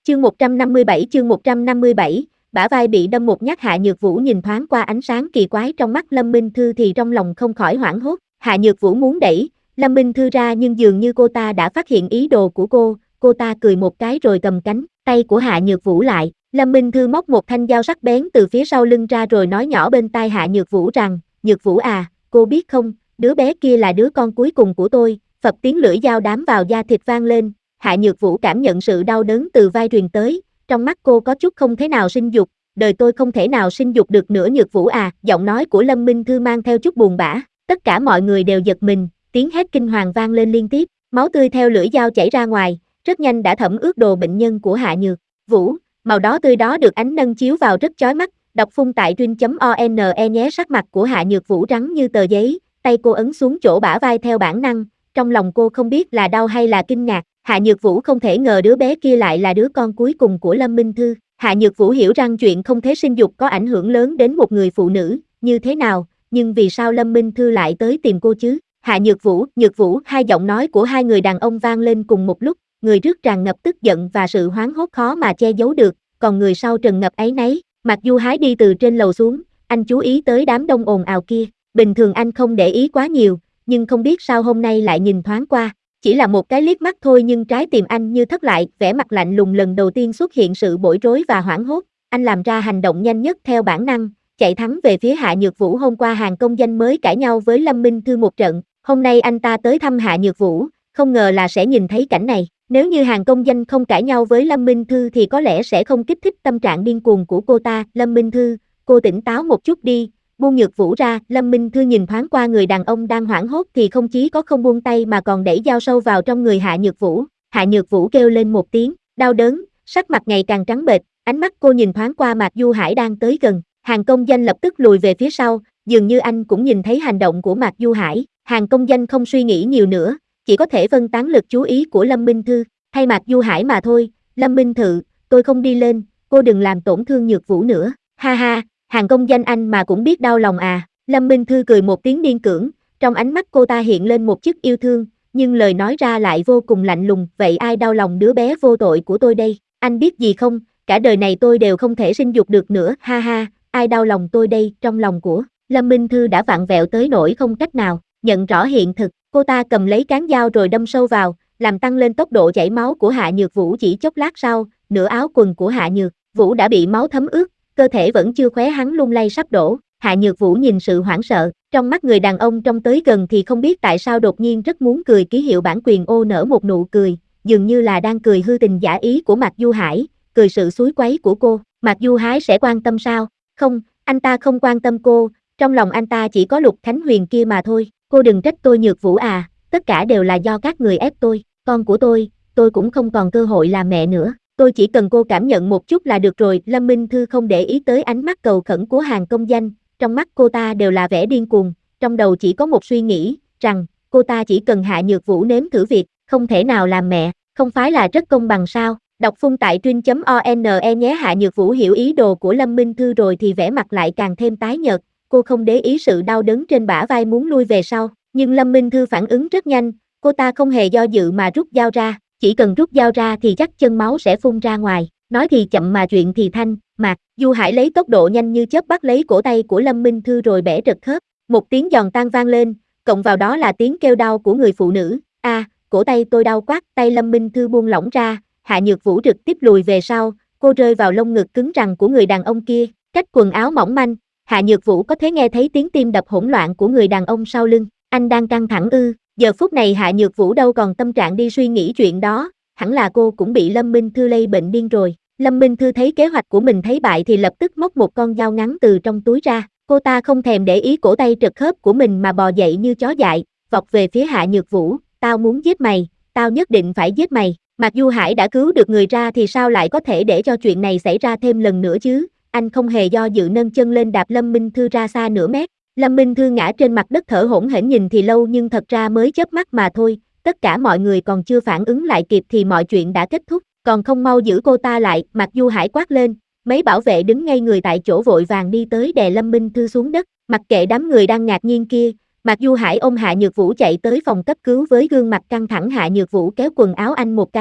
Chương 157, bả vai bị đâm một nhát. Hạ Nhược Vũ nhìn thoáng qua ánh sáng kỳ quái trong mắt Lâm Minh Thư thì trong lòng không khỏi hoảng hốt. Hạ Nhược Vũ muốn đẩy Lâm Minh Thư ra nhưng dường như cô ta đã phát hiện ý đồ của cô ta cười một cái rồi cầm cánh tay của Hạ Nhược Vũ lại. Lâm Minh Thư móc một thanh dao sắc bén từ phía sau lưng ra rồi nói nhỏ bên tai Hạ Nhược Vũ rằng, Nhược Vũ à, cô biết không, đứa bé kia là đứa con cuối cùng của tôi. Phập tiếng lưỡi dao đám vào da thịt vang lên. Hạ Nhược Vũ cảm nhận sự đau đớn từ vai truyền tới, trong mắt cô có chút không thể nào sinh dục, đời tôi không thể nào sinh dục được nữa Nhược Vũ à. Giọng nói của Lâm Minh Thư mang theo chút buồn bã, tất cả mọi người đều giật mình, tiếng hét kinh hoàng vang lên liên tiếp, máu tươi theo lưỡi dao chảy ra ngoài, rất nhanh đã thấm ướt đồ bệnh nhân của Hạ Nhược Vũ, màu đỏ tươi đó được ánh nâng chiếu vào rất chói mắt. Đọc phun tại trin.one nhé. Sắc mặt của Hạ Nhược Vũ trắng như tờ giấy, tay cô ấn xuống chỗ bả vai theo bản năng, trong lòng cô không biết là đau hay là kinh ngạc. Hạ Nhược Vũ không thể ngờ đứa bé kia lại là đứa con cuối cùng của Lâm Minh Thư. Hạ Nhược Vũ hiểu rằng chuyện không thể sinh dục có ảnh hưởng lớn đến một người phụ nữ như thế nào, nhưng vì sao Lâm Minh Thư lại tới tìm cô chứ? Hạ Nhược Vũ, hai giọng nói của hai người đàn ông vang lên cùng một lúc, người trước tràn ngập tức giận và sự hoảng hốt khó mà che giấu được, còn người sau tràn ngập áy náy. Mạc Du Hái đi từ trên lầu xuống, anh chú ý tới đám đông ồn ào kia, bình thường anh không để ý quá nhiều, nhưng không biết sao hôm nay lại nhìn thoáng qua. Chỉ là một cái liếc mắt thôi nhưng trái tim anh như thất lại, vẻ mặt lạnh lùng lần đầu tiên xuất hiện sự bối rối và hoảng hốt. Anh làm ra hành động nhanh nhất theo bản năng, chạy thẳng về phía Hạ Nhược Vũ. Hôm qua hàng công danh mới cãi nhau với Lâm Minh Thư một trận, hôm nay anh ta tới thăm Hạ Nhược Vũ, không ngờ là sẽ nhìn thấy cảnh này. Nếu như hàng công danh không cãi nhau với Lâm Minh Thư thì có lẽ sẽ không kích thích tâm trạng điên cuồng của cô ta. Lâm Minh Thư, cô tỉnh táo một chút đi, buông Nhược Vũ ra. Lâm Minh Thư nhìn thoáng qua người đàn ông đang hoảng hốt thì không chí có không buông tay mà còn đẩy dao sâu vào trong người Hạ Nhược Vũ. Hạ Nhược Vũ kêu lên một tiếng, đau đớn, sắc mặt ngày càng trắng bệch, ánh mắt cô nhìn thoáng qua Mạc Du Hải đang tới gần. Hàng công danh lập tức lùi về phía sau, dường như anh cũng nhìn thấy hành động của Mạc Du Hải. Hàng công danh không suy nghĩ nhiều nữa, chỉ có thể phân tán lực chú ý của Lâm Minh Thư. Thay Mạc Du Hải mà thôi, Lâm Minh Thư, tôi không đi lên, cô đừng làm tổn thương Nhược Vũ nữa. Ha ha, hàng công danh anh mà cũng biết đau lòng à. Lâm Minh Thư cười một tiếng điên cưỡng, trong ánh mắt cô ta hiện lên một chút yêu thương, nhưng lời nói ra lại vô cùng lạnh lùng. Vậy ai đau lòng đứa bé vô tội của tôi đây? Anh biết gì không, cả đời này tôi đều không thể sinh dục được nữa. Ha ha, ai đau lòng tôi đây? Trong lòng của Lâm Minh Thư đã vặn vẹo tới nỗi không cách nào nhận rõ hiện thực. Cô ta cầm lấy cán dao rồi đâm sâu vào, làm tăng lên tốc độ chảy máu của Hạ Nhược Vũ. Chỉ chốc lát sau, nửa áo quần của Hạ Nhược Vũ đã bị máu thấm ướt, cơ thể vẫn chưa khóe hắn lung lay sắp đổ. Hạ Nhược Vũ nhìn sự hoảng sợ trong mắt người đàn ông trong tới gần thì không biết tại sao đột nhiên rất muốn cười. Ký hiệu bản quyền ô nở một nụ cười, dường như là đang cười hư tình giả ý của Mạc Du Hải, cười sự xúi quấy của cô. Mạc Du Hải sẽ quan tâm sao? Không, anh ta không quan tâm cô, trong lòng anh ta chỉ có Lục Khánh Huyền kia mà thôi. Cô đừng trách tôi Nhược Vũ à, tất cả đều là do các người ép tôi, con của tôi cũng không còn cơ hội làm mẹ nữa. Tôi chỉ cần cô cảm nhận một chút là được rồi. Lâm Minh Thư không để ý tới ánh mắt cầu khẩn của hàng công danh, trong mắt cô ta đều là vẻ điên cuồng, trong đầu chỉ có một suy nghĩ, rằng cô ta chỉ cần Hạ Nhược Vũ nếm thử việc không thể nào làm mẹ, không phải là rất công bằng sao? Đọc phun tại trin.one nhé. Hạ Nhược Vũ hiểu ý đồ của Lâm Minh Thư rồi thì vẻ mặt lại càng thêm tái nhợt, cô không để ý sự đau đớn trên bả vai muốn lui về sau, nhưng Lâm Minh Thư phản ứng rất nhanh, cô ta không hề do dự mà rút dao ra, chỉ cần rút dao ra thì chắc chân máu sẽ phun ra ngoài. Nói thì chậm mà chuyện thì thanh, Mạc Du Hải lấy tốc độ nhanh như chớp bắt lấy cổ tay của Lâm Minh Thư rồi bẻ trật khớp, một tiếng giòn tan vang lên, cộng vào đó là tiếng kêu đau của người phụ nữ. Cổ tay tôi đau quá. Tay Lâm Minh Thư buông lỏng ra, Hạ Nhược Vũ trực tiếp lùi về sau, cô rơi vào lông ngực cứng rắn của người đàn ông kia, cách quần áo mỏng manh, Hạ Nhược Vũ có thể nghe thấy tiếng tim đập hỗn loạn của người đàn ông sau lưng. Anh đang căng thẳng ư? Giờ phút này Hạ Nhược Vũ đâu còn tâm trạng đi suy nghĩ chuyện đó, hẳn là cô cũng bị Lâm Minh Thư lây bệnh điên rồi. Lâm Minh Thư thấy kế hoạch của mình thấy bại thì lập tức móc một con dao ngắn từ trong túi ra, cô ta không thèm để ý cổ tay trật khớp của mình mà bò dậy như chó dại, vọt về phía Hạ Nhược Vũ. Tao muốn giết mày, tao nhất định phải giết mày. Mặc dù Hải đã cứu được người ra thì sao lại có thể để cho chuyện này xảy ra thêm lần nữa chứ? Anh không hề do dự nâng chân lên đạp Lâm Minh Thư ra xa nửa mét. Lâm Minh Thư ngã trên mặt đất thở hổn hển, nhìn thì lâu nhưng thật ra mới chớp mắt mà thôi. Tất cả mọi người còn chưa phản ứng lại kịp thì mọi chuyện đã kết thúc, còn không mau giữ cô ta lại. Mặc dù Hải quát lên, mấy bảo vệ đứng ngay người tại chỗ vội vàng đi tới đè Lâm Minh Thư xuống đất. Mặc kệ đám người đang ngạc nhiên kia, Mạc Du Hải ôm Hạ Nhược Vũ chạy tới phòng cấp cứu với gương mặt căng thẳng. Hạ Nhược Vũ kéo quần áo anh một cái,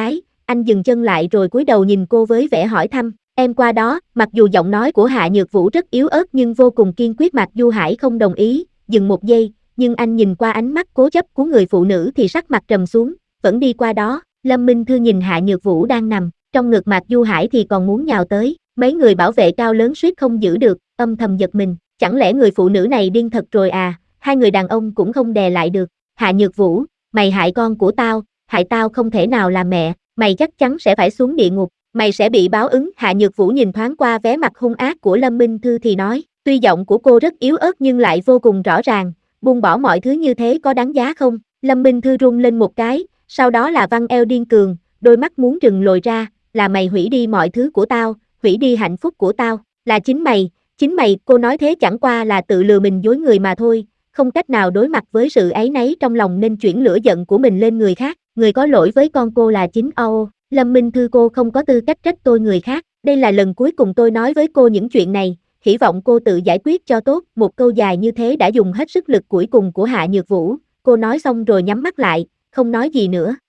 anh dừng chân lại rồi cúi đầu nhìn cô với vẻ hỏi thăm, em qua đó, mặc dù giọng nói của Hạ Nhược Vũ rất yếu ớt nhưng vô cùng kiên quyết. Mạc Du Hải không đồng ý, dừng một giây, nhưng anh nhìn qua ánh mắt cố chấp của người phụ nữ thì sắc mặt trầm xuống, vẫn đi qua đó. Lâm Minh Thư nhìn Hạ Nhược Vũ đang nằm trong ngực Mạc Du Hải thì còn muốn nhào tới, mấy người bảo vệ cao lớn suýt không giữ được, âm thầm giật mình, chẳng lẽ người phụ nữ này điên thật rồi à, hai người đàn ông cũng không đè lại được. Hạ Nhược Vũ, mày hại con của tao, hại tao không thể nào là mẹ, mày chắc chắn sẽ phải xuống địa ngục, mày sẽ bị báo ứng. Hạ Nhược Vũ nhìn thoáng qua vẻ mặt hung ác của Lâm Minh Thư thì nói, tuy giọng của cô rất yếu ớt nhưng lại vô cùng rõ ràng, buông bỏ mọi thứ như thế có đáng giá không? Lâm Minh Thư rung lên một cái, sau đó là văng eo điên cường, đôi mắt muốn trừng lồi ra, là mày hủy đi mọi thứ của tao, hủy đi hạnh phúc của tao, là chính mày, cô nói thế chẳng qua là tự lừa mình dối người mà thôi, không cách nào đối mặt với sự áy náy trong lòng nên chuyển lửa giận của mình lên người khác, người có lỗi với con cô là chính Lâm Minh Thư, cô không có tư cách trách tôi người khác, đây là lần cuối cùng tôi nói với cô những chuyện này, hy vọng cô tự giải quyết cho tốt. Một câu dài như thế đã dùng hết sức lực cuối cùng của Hạ Nhược Vũ, cô nói xong rồi nhắm mắt lại, không nói gì nữa.